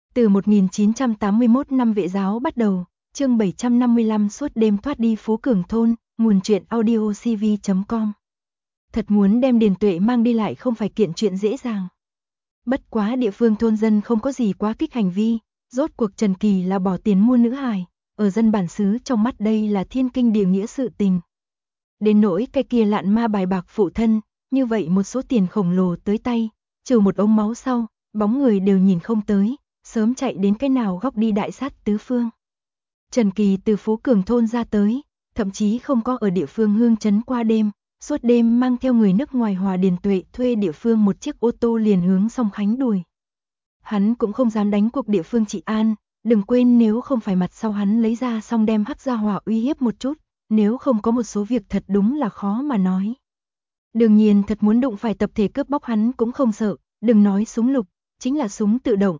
Từ 1981 năm Vệ giáo bắt đầu, chương 755 suốt đêm thoát đi Phú Cường thôn, nguồn truyện audio cv.com. Thật muốn đem Điền Tuệ mang đi lại không phải kiện chuyện dễ dàng. Bất quá địa phương thôn dân không có gì quá kích hành vi, rốt cuộc Trần Kỳ là bỏ tiền mua nữ hài, ở dân bản xứ trong mắt đây là thiên kinh địa nghĩa sự tình. Đến nỗi cái kia lạn ma bài bạc phụ thân, như vậy một số tiền khổng lồ tới tay, trừ một ống máu sau, bóng người đều nhìn không tới, sớm chạy đến cái nào góc đi đại sát tứ phương. Trần Kỳ từ Phú Cường thôn ra tới, thậm chí không có ở địa phương hương trấn qua đêm, suốt đêm mang theo người nước ngoài hòa Điền Tuệ thuê địa phương một chiếc ô tô liền hướng Song Khánh đuổi. Hắn cũng không dám đánh cuộc địa phương trị an, đừng quên nếu không phải mặt sau hắn lấy ra xong đem hắc gia hỏa uy hiếp một chút, nếu không có một số việc thật đúng là khó mà nói. Đương nhiên thật muốn đụng phải tập thể cướp bóc hắn cũng không sợ, đừng nói súng lục, chính là súng tự động,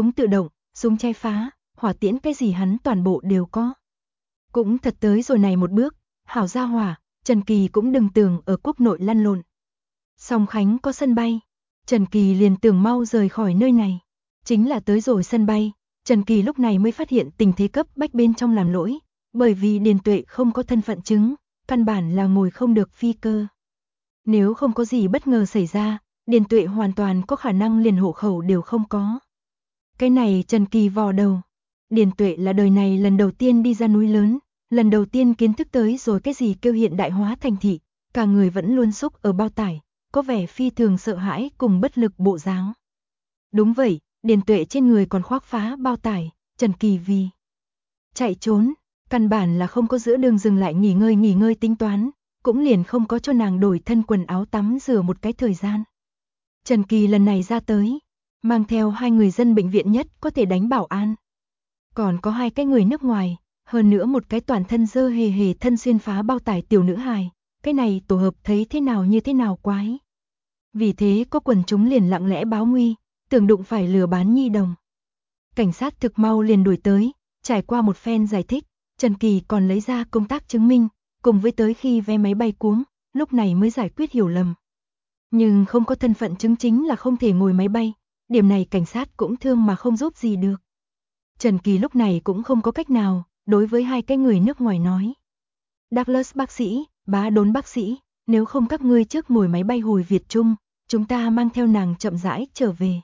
súng chai phá, hỏa tiễn cái gì hắn toàn bộ đều có. Cũng thật tới rồi này một bước, hảo gia hỏa, Trần Kỳ cũng đừng tưởng ở quốc nội lăn lộn. Song Khánh có sân bay, Trần Kỳ liền tưởng mau rời khỏi nơi này. Chính là tới rồi sân bay, Trần Kỳ lúc này mới phát hiện tình thế cấp bách bên trong làm lỗi, bởi vì Điền Tuệ không có thân phận chứng, căn bản là ngồi không được phi cơ. Nếu không có gì bất ngờ xảy ra, Điền Tuệ hoàn toàn có khả năng liền hộ khẩu đều không có. Cái này Trần Kỳ vò đầu. Điền Tuệ là đời này lần đầu tiên đi ra núi lớn, lần đầu tiên kiến thức tới rồi cái gì kêu hiện đại hóa thành thị, cả người vẫn luôn xúc ở bao tải, có vẻ phi thường sợ hãi cùng bất lực bộ dáng. Đúng vậy, Điền Tuệ trên người còn khoác phá bao tải, Trần Kỳ vì chạy trốn, căn bản là không có giữa đường dừng lại nghỉ ngơi tính toán, cũng liền không có cho nàng đổi thân quần áo tắm rửa một cái thời gian. Trần Kỳ lần này ra tới, mang theo 2 người dân bệnh viện nhất có thể đánh bảo an. Còn có 2 cái người nước ngoài, hơn nữa một cái toàn thân dơ hề thân xuyên phá bao tải tiểu nữ hài, cái này tổ hợp thấy thế nào như thế nào quái. Vì thế có quần chúng liền lặng lẽ báo nguy, tưởng đụng phải lừa bán nhi đồng. Cảnh sát thực mau liền đuổi tới, trải qua một phen giải thích, Trần Kỳ còn lấy ra công tác chứng minh, cùng với tới khi vé máy bay cuống, lúc này mới giải quyết hiểu lầm. Nhưng không có thân phận chứng chính là không thể ngồi máy bay, điểm này cảnh sát cũng thương mà không giúp gì được. Trần Kỳ lúc này cũng không có cách nào, đối với 2 cái người nước ngoài nói. Douglas bác sĩ, Bá Đốn bác sĩ, nếu không các ngươi trước ngồi máy bay hồi Việt Trung, chúng ta mang theo nàng chậm rãi trở về.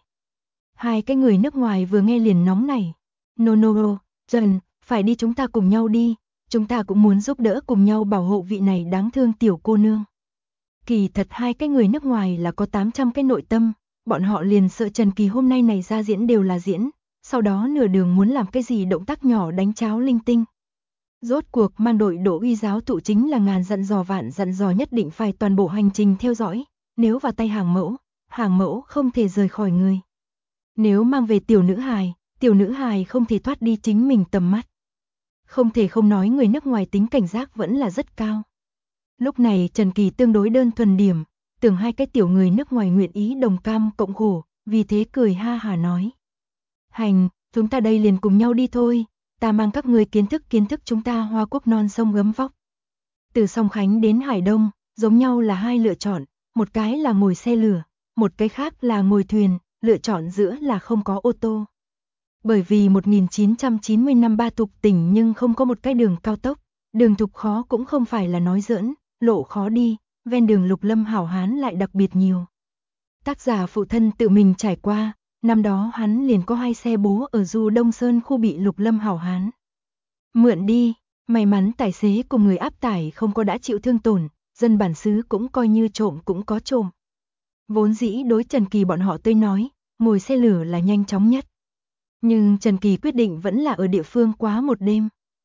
2 cái người nước ngoài vừa nghe liền nóng nảy. No, Trần, phải đi chúng ta cùng nhau đi, chúng ta cũng muốn giúp đỡ cùng nhau bảo hộ vị này đáng thương tiểu cô nương. Kỳ thật 2 cái người nước ngoài là có 800 cái nội tâm, bọn họ liền sợ Trần Kỳ hôm nay này ra diễn đều là diễn, sau đó nửa đường muốn làm cái gì động tác nhỏ đánh cháo linh tinh. Rốt cuộc mang đội Đỗ Uy giáo thụ chính là ngàn dặn dò vạn dặn dò nhất định phải toàn bộ hành trình theo dõi, nếu vào tay hàng mẫu không thể rời khỏi người. Nếu mang về tiểu nữ hài không thể thoát đi chính mình tầm mắt. Không thể không nói người nước ngoài tính cảnh giác vẫn là rất cao. Lúc này Trần Kỳ tương đối đơn thuần điểm, tưởng 2 cái tiểu người nước ngoài nguyện ý đồng cam cộng khổ, vì thế cười ha hả nói. Hành, chúng ta đây liền cùng nhau đi thôi, ta mang các người kiến thức chúng ta Hoa Quốc non sông gấm vóc. Từ Song Khánh đến Hải Đông, giống nhau là 2 lựa chọn, một cái là ngồi xe lửa, một cái khác là ngồi thuyền, lựa chọn giữa là không có ô tô. Bởi vì 1990 năm Ba Thục tỉnh nhưng không có một cái đường cao tốc, đường thục khó cũng không phải là nói giỡn, lộ khó đi, ven đường Lục Lâm hảo hán lại đặc biệt nhiều. Tác giả phụ thân tự mình trải qua, năm đó hắn liền có 2 xe bố ở Du Đông Sơn khu bị Lục Lâm hảo hán mượn đi, may mắn tài xế cùng người áp tải không có đã chịu thương tổn, dân bản xứ cũng coi như trộm cũng có trộm. Vốn dĩ đối Trần Kỳ bọn họ tới nói, ngồi xe lửa là nhanh chóng nhất. Nhưng Trần Kỳ quyết định vẫn là ở địa phương quá một đêm.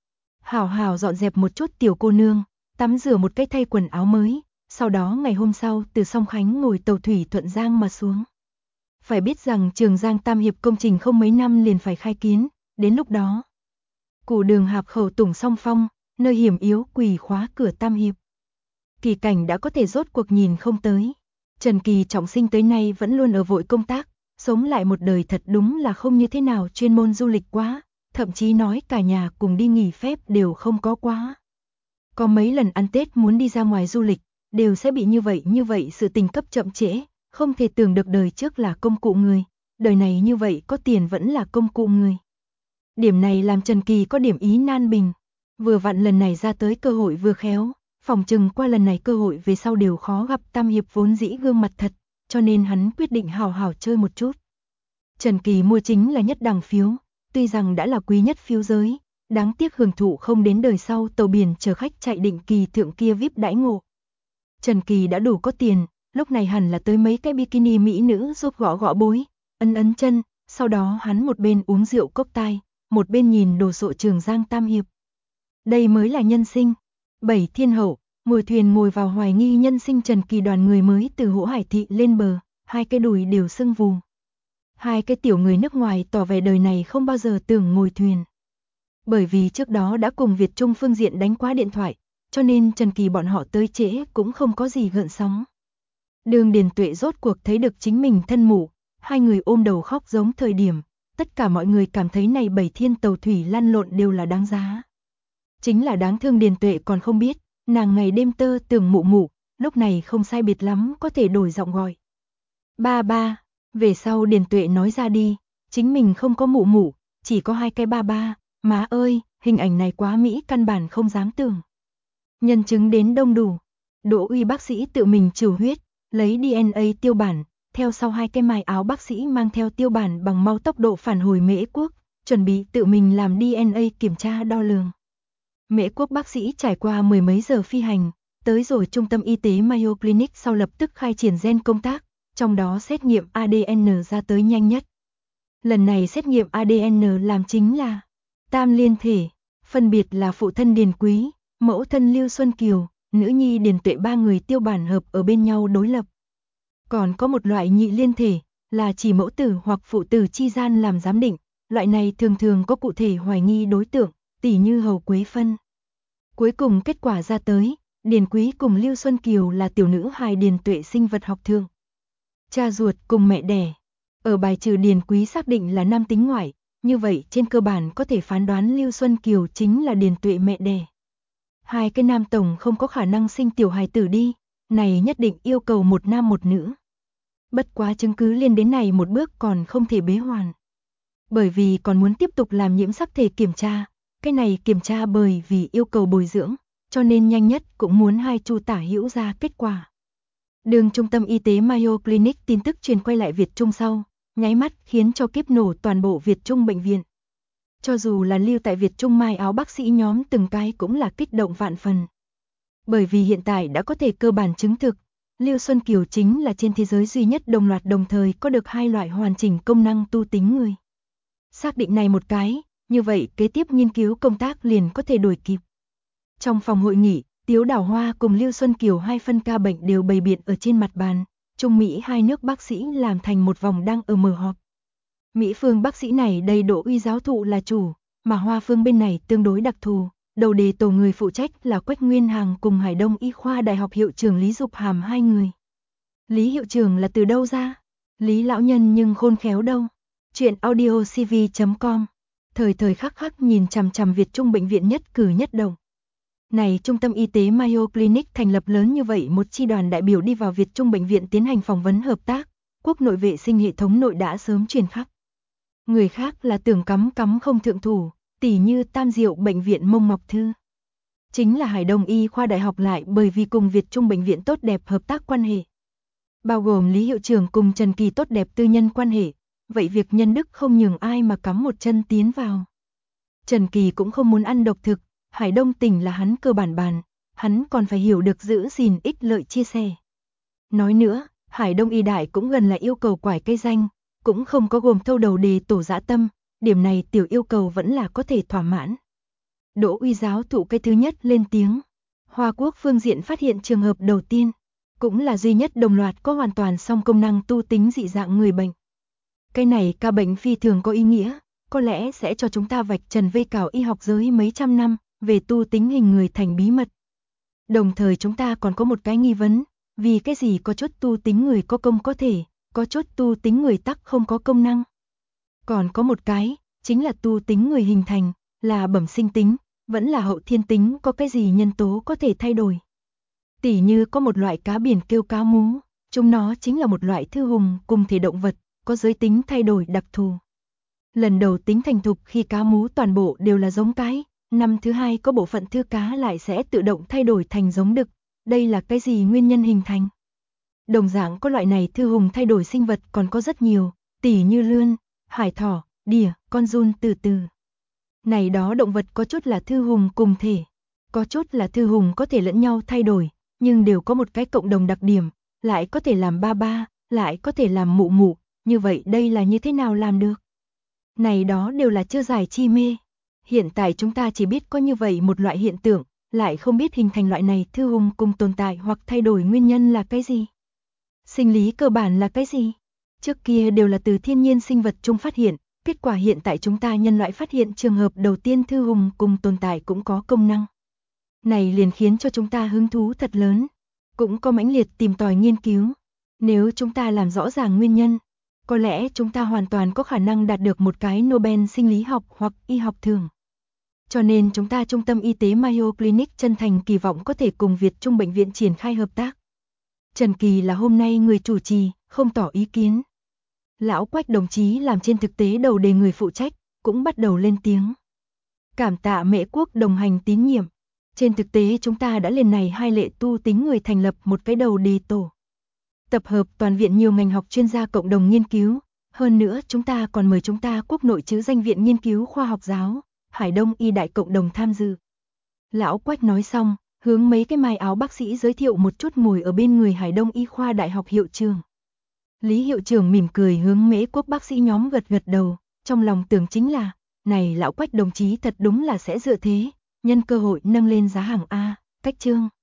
Hảo dọn dẹp một chút tiểu cô nương, tắm rửa một cái thay quần áo mới, sau đó ngày hôm sau từ Song Khánh ngồi tàu thủy Thuận Giang mà xuống. Phải biết rằng Trường Giang Tam Hiệp công trình không mấy năm liền phải khai kiến, đến lúc đó. Cụ đường hạp khẩu Tùng Song Phong, nơi hiểm yếu quỳ khóa cửa Tam Hiệp. Kỳ cảnh đã có thể rốt cuộc nhìn không tới. Trần Kỳ trọng sinh tới nay vẫn luôn ở vội công tác, sống lại một đời thật đúng là không như thế nào chuyên môn du lịch quá, thậm chí nói cả nhà cùng đi nghỉ phép đều không có quá. Có mấy lần ăn Tết muốn đi ra ngoài du lịch, đều sẽ bị như vậy sự tình cấp chậm trễ, không thể tưởng được đời trước là công cụ người, đời này như vậy có tiền vẫn là công cụ người. Điểm này làm Trần Kỳ có điểm ý nan bình. Vừa vặn lần này ra tới cơ hội vừa khéo, phòng chừng qua lần này cơ hội về sau đều khó gặp tam hiệp vốn dĩ gương mặt thật, cho nên hắn quyết định hào hào chơi một chút. Trần Kỳ mua chính là nhất đẳng phiếu, tuy rằng đã là quý nhất phiếu giới, đáng tiếc hưởng thụ không đến đời sau tàu biển chở khách chạy định kỳ thượng kia VIP đãi ngộ. Trần Kỳ đã đủ có tiền, lúc này hẳn là tới mấy cái bikini mỹ nữ giúp gõ gõ bối, ấn chân, sau đó hắn một bên uống rượu cốc tai, một bên nhìn đồ sộ Trường Giang tam hiệp. Đây mới là nhân sinh. Bảy thiên hậu, ngồi thuyền ngồi vào hoài nghi nhân sinh. Trần Kỳ đoàn người mới từ Hỗ Hải thị lên bờ, hai cái đùi đều sưng vù. Hai cái tiểu người nước ngoài tỏ vẻ đời này không bao giờ tưởng ngồi thuyền. Bởi vì trước đó đã cùng Việt Trung phương diện đánh qua điện thoại, cho nên Trần Kỳ bọn họ tới trễ cũng không có gì gợn sóng. Đường Điền Tuệ rốt cuộc thấy được chính mình thân mụ, hai người ôm đầu khóc giống thời điểm, tất cả mọi người cảm thấy này bảy thiên tàu thủy lăn lộn đều là đáng giá. Chính là đáng thương Điền Tuệ còn không biết, nàng ngày đêm tơ tưởng mụ mụ, lúc này không sai biệt lắm có thể đổi giọng gọi. Ba ba, về sau Điền Tuệ nói ra đi, chính mình không có mụ mụ, chỉ có hai cái ba ba, má ơi, hình ảnh này quá mỹ căn bản không dám tưởng. Nhân chứng đến đông đủ, Đỗ Uy bác sĩ tự mình trừ huyết, lấy DNA tiêu bản, theo sau hai cái mài áo bác sĩ mang theo tiêu bản bằng mau tốc độ phản hồi Mễ Quốc, chuẩn bị tự mình làm DNA kiểm tra đo lường. Mễ Quốc bác sĩ trải qua mười mấy giờ phi hành, tới rồi trung tâm y tế Mayo Clinic sau lập tức khai triển gen công tác, trong đó xét nghiệm ADN ra tới nhanh nhất. Lần này xét nghiệm ADN làm chính là tam liên thể, phân biệt là phụ thân Điền Quý, mẫu thân Lưu Xuân Kiều, nữ nhi Điền Tuệ ba người tiêu bản hợp ở bên nhau đối lập. Còn có một loại nhị liên thể, là chỉ mẫu tử hoặc phụ tử chi gian làm giám định, loại này thường thường có cụ thể hoài nghi đối tượng, tỉ như Hầu Quế Phân. Cuối cùng kết quả ra tới, Điền Quý cùng Lưu Xuân Kiều là tiểu nữ hài Điền Tuệ sinh vật học thượng. Cha ruột cùng mẹ đẻ. Ở bài trừ Điền Quý xác định là nam tính ngoại, như vậy trên cơ bản có thể phán đoán Lưu Xuân Kiều chính là Điền Tuệ mẹ đẻ. Hai cái nam tổng không có khả năng sinh tiểu hài tử đi, này nhất định yêu cầu một nam một nữ. Bất quá chứng cứ liên đến này một bước còn không thể bế hoàn. Bởi vì còn muốn tiếp tục làm nhiễm sắc thể kiểm tra, cái này kiểm tra bởi vì yêu cầu bồi dưỡng, cho nên nhanh nhất cũng muốn 2 chu tả hữu ra kết quả. Đường trung tâm y tế Mayo Clinic tin tức truyền quay lại Việt Trung sau, nháy mắt khiến cho kiếp nổ toàn bộ Việt Trung bệnh viện. Cho dù là lưu tại Việt Trung mai áo bác sĩ nhóm từng cái cũng là kích động vạn phần. Bởi vì hiện tại đã có thể cơ bản chứng thực, Lưu Xuân Kiều chính là trên thế giới duy nhất đồng loạt đồng thời có được hai loại hoàn chỉnh công năng tu tính người. Xác định này một cái, như vậy kế tiếp nghiên cứu công tác liền có thể đổi kịp. Trong phòng hội nghị, Tiếu Đào Hoa cùng Lưu Xuân Kiều hai phân ca bệnh đều bày biện ở trên mặt bàn, Trung Mỹ hai nước bác sĩ làm thành một vòng đang ở mở họp. Mỹ phương bác sĩ này đầy Đỗ Uy giáo thụ là chủ, mà Hoa phương bên này tương đối đặc thù, đầu đề tổ người phụ trách là Quách Nguyên Hằng cùng Hải Đông Y khoa Đại học hiệu trưởng Lý Dục Hàm hai người. Lý hiệu trưởng là từ đâu ra? Lý lão nhân nhưng khôn khéo đâu. Chuyện audiocv.com. Thời thời khắc khắc nhìn chằm chằm Việt Trung bệnh viện nhất cử nhất động. Này trung tâm y tế Mayo Clinic thành lập lớn như vậy một chi đoàn đại biểu đi vào Việt Trung bệnh viện tiến hành phỏng vấn hợp tác, quốc nội vệ sinh hệ thống nội đã sớm truyền khắp. Người khác là tưởng cắm không thượng thủ, tỉ như Tam Diệu bệnh viện Mông Ngọc Thư. Chính là Hải Đông Y khoa đại học lại bởi vì cùng Việt Trung bệnh viện tốt đẹp hợp tác quan hệ. Bao gồm Lý hiệu trưởng cùng Trần Kỳ tốt đẹp tư nhân quan hệ, vậy việc nhân đức không nhường ai mà cắm một chân tiến vào. Trần Kỳ cũng không muốn ăn độc thực, Hải Đông tỉnh là hắn cơ bản bàn, hắn còn phải hiểu được giữ gìn ích lợi chia sẻ. Nói nữa, Hải Đông Y đại cũng gần là yêu cầu quải cây danh, cũng không có gồm thâu đầu đề tổ dã tâm, điểm này tiểu yêu cầu vẫn là có thể thỏa mãn. Đỗ Uy giáo thụ cái thứ nhất lên tiếng. Hoa Quốc phương diện phát hiện trường hợp đầu tiên, cũng là duy nhất đồng loạt có hoàn toàn song công năng tu tính dị dạng người bệnh. Cái này ca bệnh phi thường có ý nghĩa, có lẽ sẽ cho chúng ta vạch trần vây cào y học giới mấy trăm năm về tu tính hình người thành bí mật. Đồng thời chúng ta còn có một cái nghi vấn, vì cái gì có chút tu tính người có công có thể, có chút tu tính người tắc không có công năng. Còn có một cái, chính là tu tính người hình thành, là bẩm sinh tính, vẫn là hậu thiên tính, có cái gì nhân tố có thể thay đổi. Tỉ như có một loại cá biển kêu cá mú, chúng nó chính là một loại thư hùng cùng thể động vật, có giới tính thay đổi đặc thù. Lần đầu tính thành thục khi cá mú toàn bộ đều là giống cái, năm thứ hai có bộ phận thư cá lại sẽ tự động thay đổi thành giống đực. Đây là cái gì nguyên nhân hình thành? Đồng dạng có loại này thư hùng thay đổi sinh vật còn có rất nhiều, tỉ như lươn, hải thỏ, đỉa, con giun từ từ. Này đó động vật có chút là thư hùng cùng thể, có chút là thư hùng có thể lẫn nhau thay đổi, nhưng đều có một cái cộng đồng đặc điểm, lại có thể làm ba ba, lại có thể làm mụ mụ, như vậy đây là như thế nào làm được? Này đó đều là chưa giải chi mê. Hiện tại chúng ta chỉ biết có như vậy một loại hiện tượng, lại không biết hình thành loại này thư hùng cùng tồn tại hoặc thay đổi nguyên nhân là cái gì. Sinh lý cơ bản là cái gì? Trước kia đều là từ thiên nhiên sinh vật chung phát hiện, kết quả hiện tại chúng ta nhân loại phát hiện trường hợp đầu tiên thư hùng cùng tồn tại cũng có công năng. Này liền khiến cho chúng ta hứng thú thật lớn, cũng có mãnh liệt tìm tòi nghiên cứu. Nếu chúng ta làm rõ ràng nguyên nhân, có lẽ chúng ta hoàn toàn có khả năng đạt được một cái Nobel sinh lý học hoặc y học thưởng. Cho nên chúng ta Trung tâm Y tế Mayo Clinic chân thành kỳ vọng có thể cùng Việt Trung Bệnh viện triển khai hợp tác. Trần Kỳ là hôm nay người chủ trì, không tỏ ý kiến. Lão Quách đồng chí làm trên thực tế đầu đề người phụ trách, cũng bắt đầu lên tiếng. Cảm tạ Mễ Quốc đồng hành tín nhiệm. Trên thực tế chúng ta đã liền này hai lệ tu tính người thành lập một cái đầu đề tổ. Tập hợp toàn viện nhiều ngành học chuyên gia cộng đồng nghiên cứu. Hơn nữa chúng ta còn mời chúng ta quốc nội chứ danh viện nghiên cứu khoa học giáo, Hải Đông y đại cộng đồng tham dự. Lão Quách nói xong, hướng mấy cái mái áo bác sĩ giới thiệu một chút ngồi ở bên người Hải Đông y khoa đại học hiệu trưởng. Lý hiệu trưởng mỉm cười hướng Mễ Quốc bác sĩ nhóm gật gật đầu, trong lòng tưởng chính là, này lão Quách đồng chí thật đúng là sẽ dựa thế, nhân cơ hội nâng lên giá hàng A, cách chương.